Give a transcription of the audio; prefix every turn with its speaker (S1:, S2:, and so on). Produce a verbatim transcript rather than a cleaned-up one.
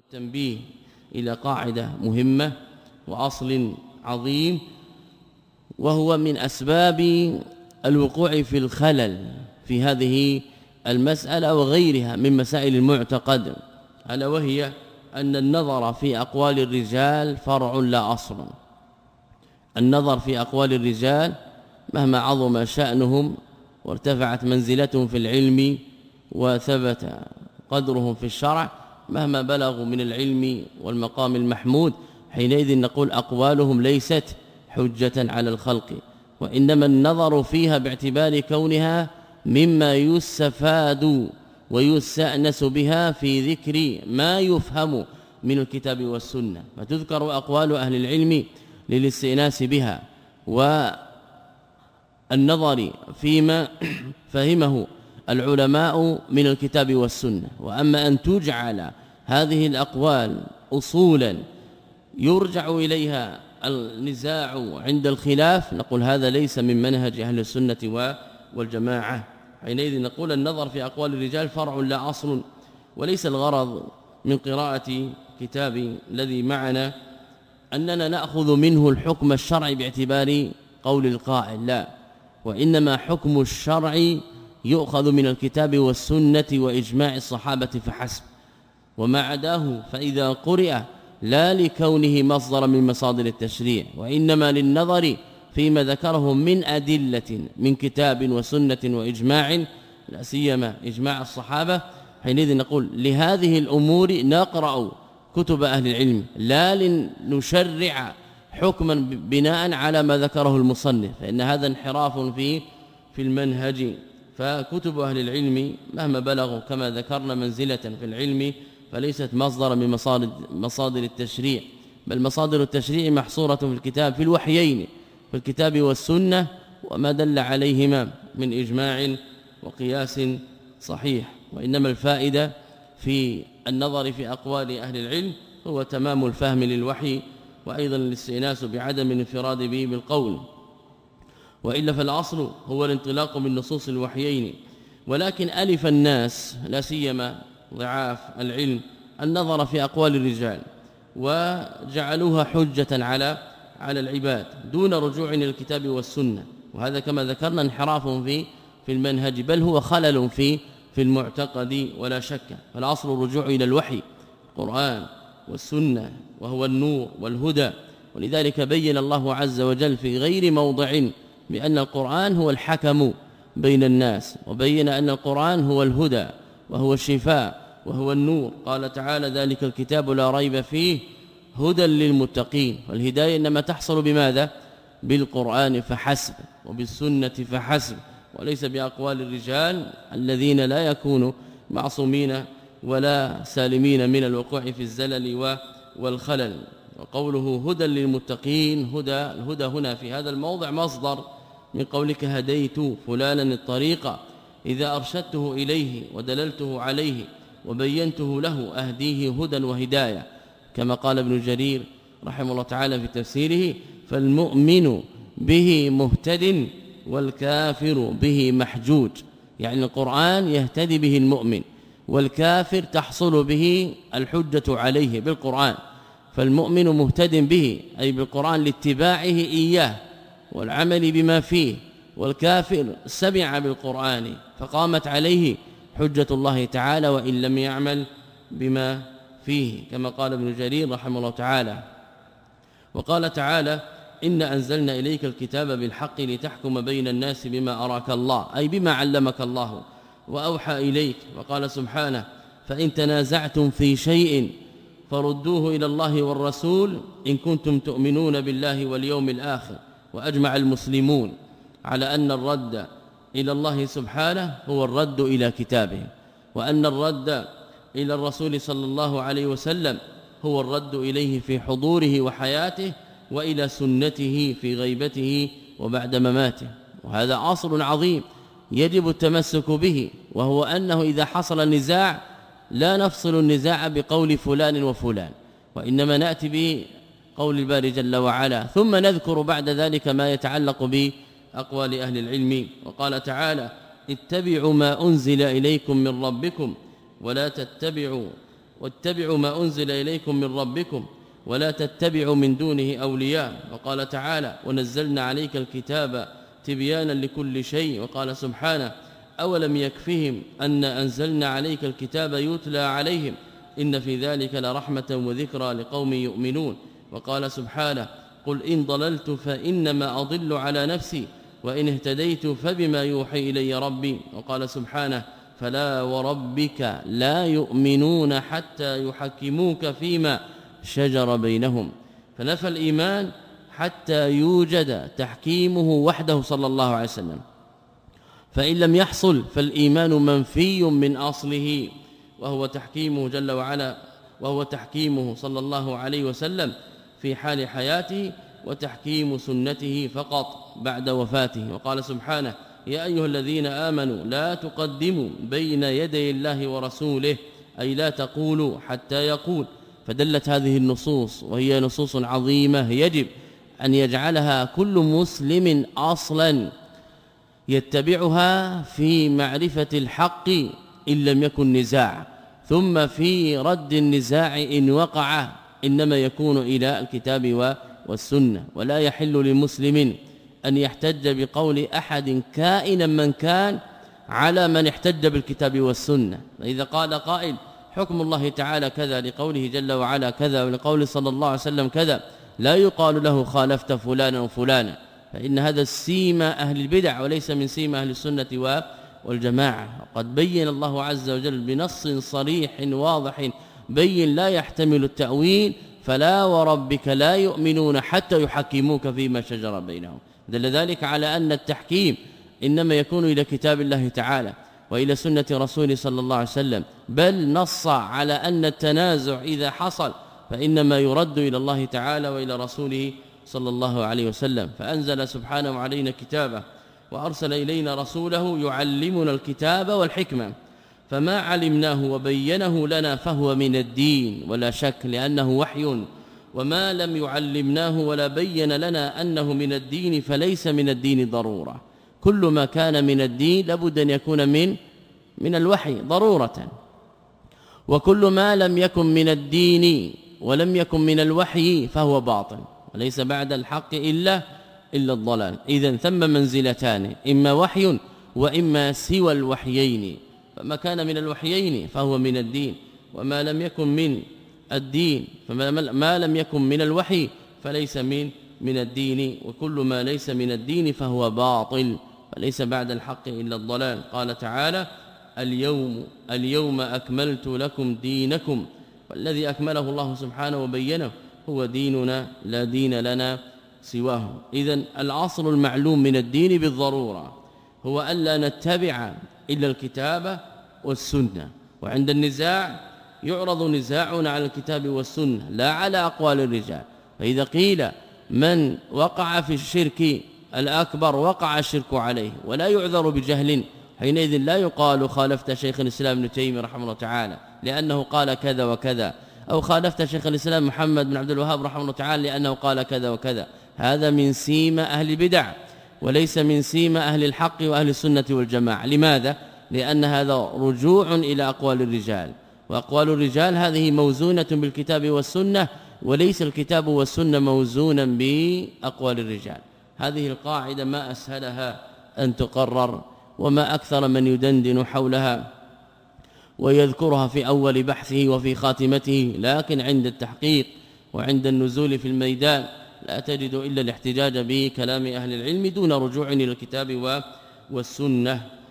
S1: التنبيه إلى قاعدة مهمة وأصل عظيم، وهو من أسباب الوقوع في الخلل في هذه المسألة وغيرها من مسائل المعتقد، ألا وهي أن النظر في أقوال الرجال فرع لا أصل. النظر في أقوال الرجال مهما عظم شأنهم وارتفعت منزلتهم في العلم وثبت قدرهم في الشرع، مهما بلغوا من العلم والمقام المحمود، حينئذ نقول أقوالهم ليست حجة على الخلق، وإنما النظر فيها باعتبار كونها مما يستفاد ويستأنس بها في ذكر ما يفهم من الكتاب والسنة، فتذكر أقوال أهل العلم للاستئناس بها والنظر فيما فهمه العلماء من الكتاب والسنة. وأما أن تجعل هذه الأقوال أصولا يرجع إليها النزاع عند الخلاف، نقول هذا ليس من منهج أهل السنة والجماعة. حينئذ نقول النظر في أقوال الرجال فرع لا أصل، وليس الغرض من قراءة كتاب الذي معنا أننا نأخذ منه الحكم الشرعي باعتبار قول القائل، لا، وإنما حكم الشرع يؤخذ من الكتاب والسنة وإجماع الصحابة فحسب، وما عداه فإذا قرئ لا لكونه مصدر من مصادر التشريع، وإنما للنظر فيما ذكره من أدلة من كتاب وسنة وإجماع، لا سيما إجماع الصحابة. حينئذ نقول لهذه الأمور نقرأ كتب أهل العلم، لا لنشرع حكما بناء على ما ذكره المصنف، فإن هذا انحراف في في المنهج. فكتب أهل العلم مهما بلغوا كما ذكرنا منزلة في العلم فليست مصدر من مصادر مصادر التشريع، بل مصادر التشريع محصورة في الكتاب في الوحيين، في الكتاب والسنة وما دل عليهما من إجماع وقياس صحيح. وإنما الفائدة في النظر في أقوال أهل العلم هو تمام الفهم للوحي، وأيضا الاستئناس بعدم الانفراد به بالقول، وإلا فالأصل هو الانطلاق من نصوص الوحيين. ولكن ألف الناس لا سيما ضعاف العلم النظر في أقوال الرجال وجعلوها حجة على على العباد دون رجوع إلى الكتاب والسنة، وهذا كما ذكرنا انحراف في في المنهج، بل هو خلل في في المعتقد ولا شك. فالأصل الرجوع إلى الوحي القرآن والسنة، وهو النور والهدى. ولذلك بين الله عز وجل في غير موضع بأن القرآن هو الحكم بين الناس، وبين أن القرآن هو الهدى وهو الشفاء وهو النور. قال تعالى ذلك الكتاب لا ريب فيه هدى للمتقين. والهداية إنما تحصل بماذا؟ بالقرآن فحسب وبالسنة فحسب، وليس بأقوال الرجال الذين لا يكونوا معصومين ولا سالمين من الوقوع في الزلل والخلل. وقوله هدى للمتقين، هدى الهدى هنا في هذا الموضع مصدر من قولك هديت فلانا الطريق إذا أرشدته إليه ودللته عليه وبينته له أهديه هدى وهداية، كما قال ابن جرير رحمه الله تعالى في تفسيره: فالمؤمن به مهتد والكافر به محجوج. يعني القرآن يهتدي به المؤمن، والكافر تحصل به الحجة عليه بالقرآن. فالمؤمن مهتد به أي بالقرآن لاتباعه إياه والعمل بما فيه، والكافر سمع بالقرآن فقامت عليه حجة الله تعالى وإن لم يعمل بما فيه، كما قال ابن جرير رحمه الله تعالى. وقال تعالى: إن أنزلنا إليك الكتاب بالحق لتحكم بين الناس بما أراك الله، أي بما علمك الله وأوحى إليك. وقال سبحانه: فإن تنازعتم في شيء فردوه إلى الله والرسول إن كنتم تؤمنون بالله واليوم الآخر. وأجمع المسلمون على أن الرد إلى الله سبحانه هو الرد إلى كتابه، وأن الرد إلى الرسول صلى الله عليه وسلم هو الرد إليه في حضوره وحياته، وإلى سنته في غيبته وبعد مماته. وهذا أصل عظيم يجب التمسك به، وهو أنه إذا حصل النزاع لا نفصل النزاع بقول فلان وفلان، وإنما نأتي بقول الباري جل وعلا، ثم نذكر بعد ذلك ما يتعلق بأقوال أهل العلم. وقال تعالى: اتبعوا ما أنزل إليكم من ربكم ولا تتبعوا واتبعوا ما أنزل إليكم من ربكم ولا تتبعوا من دونه أولياء. وقال تعالى ونزلنا عليك الكتاب تبيانا لكل شيء. وقال سبحانه أولم يكفهم أن أنزلنا عليك الكتاب يتلى عليهم إن في ذلك لرحمة وذكرى لقوم يؤمنون. وقال سبحانه قل إن ضللت فإنما أضل على نفسي وإن اهتديت فبما يوحي إلي ربي. وقال سبحانه فلا وربك لا يؤمنون حتى يحكموك فيما شجر بينهم. فنفى الإيمان حتى يوجد تحكيمه وحده صلى الله عليه وسلم، فإن لم يحصل فالإيمان منفي من أصله، وهو تحكيمه جل وعلا وهو تحكيمه صلى الله عليه وسلم في حال حياته وتحكيم سنته فقط بعد وفاته. وقال سبحانه يا أيها الذين آمنوا لا تقدموا بين يدي الله ورسوله أي لا تقولوا حتى يقول. فدلت هذه النصوص وهي نصوص عظيمة يجب أن يجعلها كل مسلم أصلا يتبعها في معرفة الحق إن لم يكن نزاع، ثم في رد النزاع إن وقع إنما يكون إلى الكتاب والسنة. ولا يحل لمسلم أن يحتج بقول أحد كائنا من كان على من احتج بالكتاب والسنة. فإذا قال قائل حكم الله تعالى كذا لقوله جل وعلا كذا ولقول صلى الله عليه وسلم كذا، لا يقال له خالفت فلانا وفلانا، فإن هذا السيما أهل البدع وليس من سيما أهل السنة والجماعة. وقد بين الله عز وجل بنص صريح واضح بين لا يحتمل التأويل فلا وربك لا يؤمنون حتى يحكموك فيما شجر بينهم. دل ذلك على أن التحكيم إنما يكون إلى كتاب الله تعالى وإلى سنة رسوله صلى الله عليه وسلم، بل نص على أن التنازع إذا حصل فإنما يرد إلى الله تعالى وإلى رسوله صلى الله عليه وسلم. فأنزل سبحانه علينا كتابه وأرسل إلينا رسوله يعلمنا الكتاب والحكمة، فما علمناه وبينه لنا فهو من الدين ولا شك لأنه وحي، وما لم يعلمناه ولا بين لنا أنه من الدين فليس من الدين ضرورة. كل ما كان من الدين لابد أن يكون من من الوحي ضرورة، وكل ما لم يكن من الدين ولم يكن من الوحي فهو باطل، وليس بعد الحق إلا إلا الضلال. إذن ثم منزلتان، إما وحي وإما سوى الوحيين، فما كان من الوحيين فهو من الدين، وما لم يكن من الدين فما ما لم يكن من الوحي فليس من من الدين، وكل ما ليس من الدين فهو باطل، فليس بعد الحق إلا الضلال. قال تعالى اليوم اليوم أكملت لكم دينكم، والذي أكمله الله سبحانه وبينه هو ديننا لا دين لنا سواه. إذن الأصل المعلوم من الدين بالضرورة هو ألا نتبع إلا الكتاب والسنة، وعند النزاع يعرض نزاعنا على الكتاب والسنة لا على أقوال الرجال. فإذا قيل من وقع في الشرك الأكبر وقع الشرك عليه ولا يعذر بجهل، حينئذ لا يقال خالفت شيخ الإسلام ابن تيمية رحمه الله تعالى لأنه قال كذا وكذا، أو خالفت شيخ الإسلام محمد بن عبد الوهاب رحمه الله تعالى لأنه قال كذا وكذا. هذا من سيما أهل البدع وليس من سيما أهل الحق وأهل السنة والجماعة. لماذا؟ لأن هذا رجوع إلى أقوال الرجال، وأقوال الرجال هذه موزونة بالكتاب والسنة، وليس الكتاب والسنة موزونا بأقوال الرجال. هذه القاعدة ما أسهلها أن تقرر، وما أكثر من يدندن حولها ويذكرها في أول بحثه وفي خاتمته، لكن عند التحقيق وعند النزول في الميدان لا تجد إلا الاحتجاج بكلام أهل العلم دون رجوع إلى الكتاب والسنة.